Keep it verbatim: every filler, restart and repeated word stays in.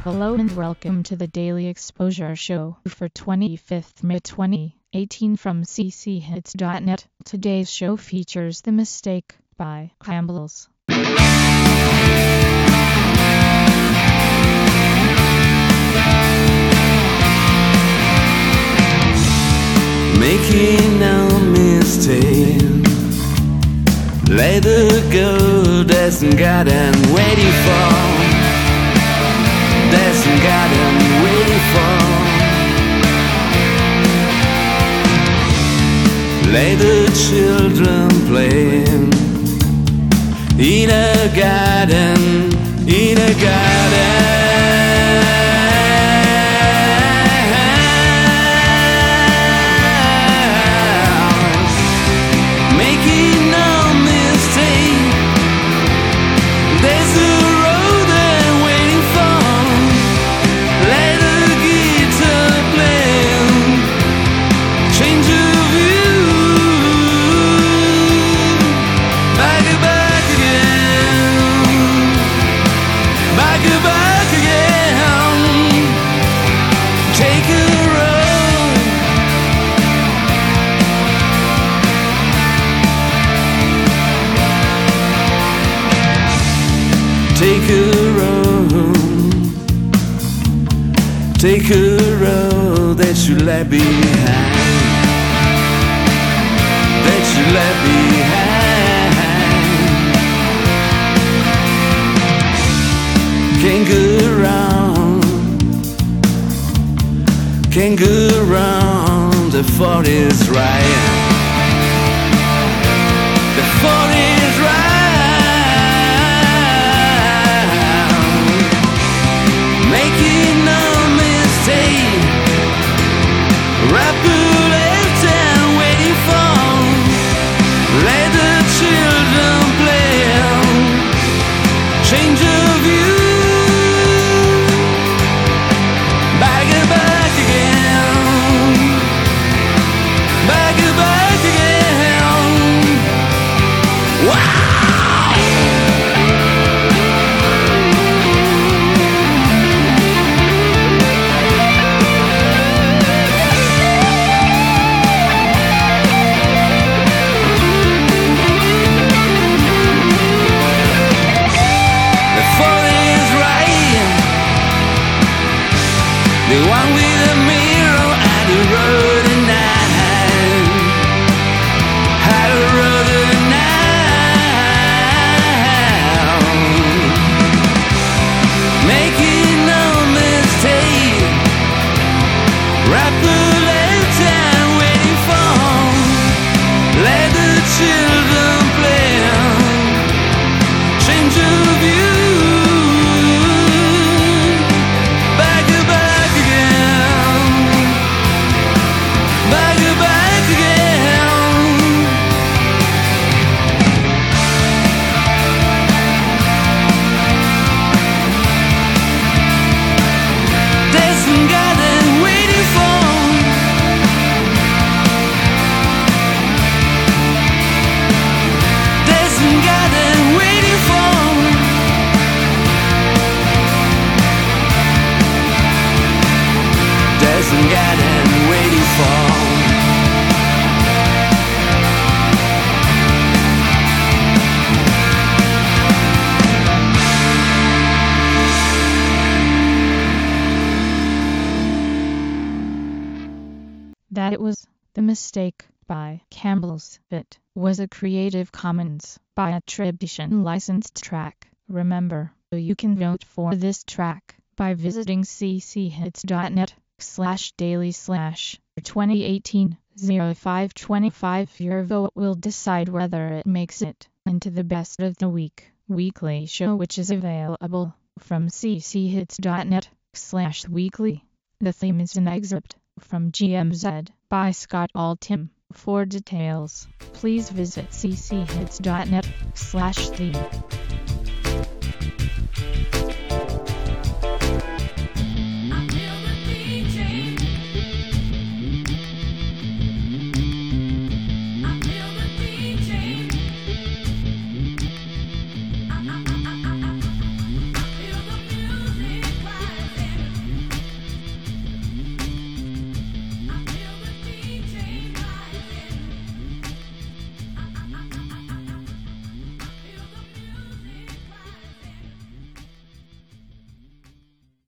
Hello and welcome to the Daily Exposure Show for twenty-fifth May twenty eighteen from c c hits dot net. Today's show features The Mistake by Campbells. Making no mistake, let her go, doesn't got and waiting for, doesn't got and waiting for. Let the children play in a garden, in a garden. Take a road, take a road that you left behind, that you left behind. Can't go wrong, can't go wrong, the fault is right, the fault is right. Making no mistake, right to left and waiting for, let the children play, change of view, back and back again, back and back again. Wow! The one with a mirror at the road at night, at the road at night. Making no mistake, right to left and waiting for, let the children play, change of view. That it was The Mistake by Campbells. It was a Creative Commons by attribution licensed track. Remember, you can vote for this track by visiting c c hits dot net slash daily slash twenty eighteen oh five twenty-five. Your vote will decide whether it makes it into the Best of the Week weekly show, which is available from c c hits dot net slash weekly. The theme is an excerpt from G M Z by Scott Altham. For details, please visit c c hits dot net slash theme.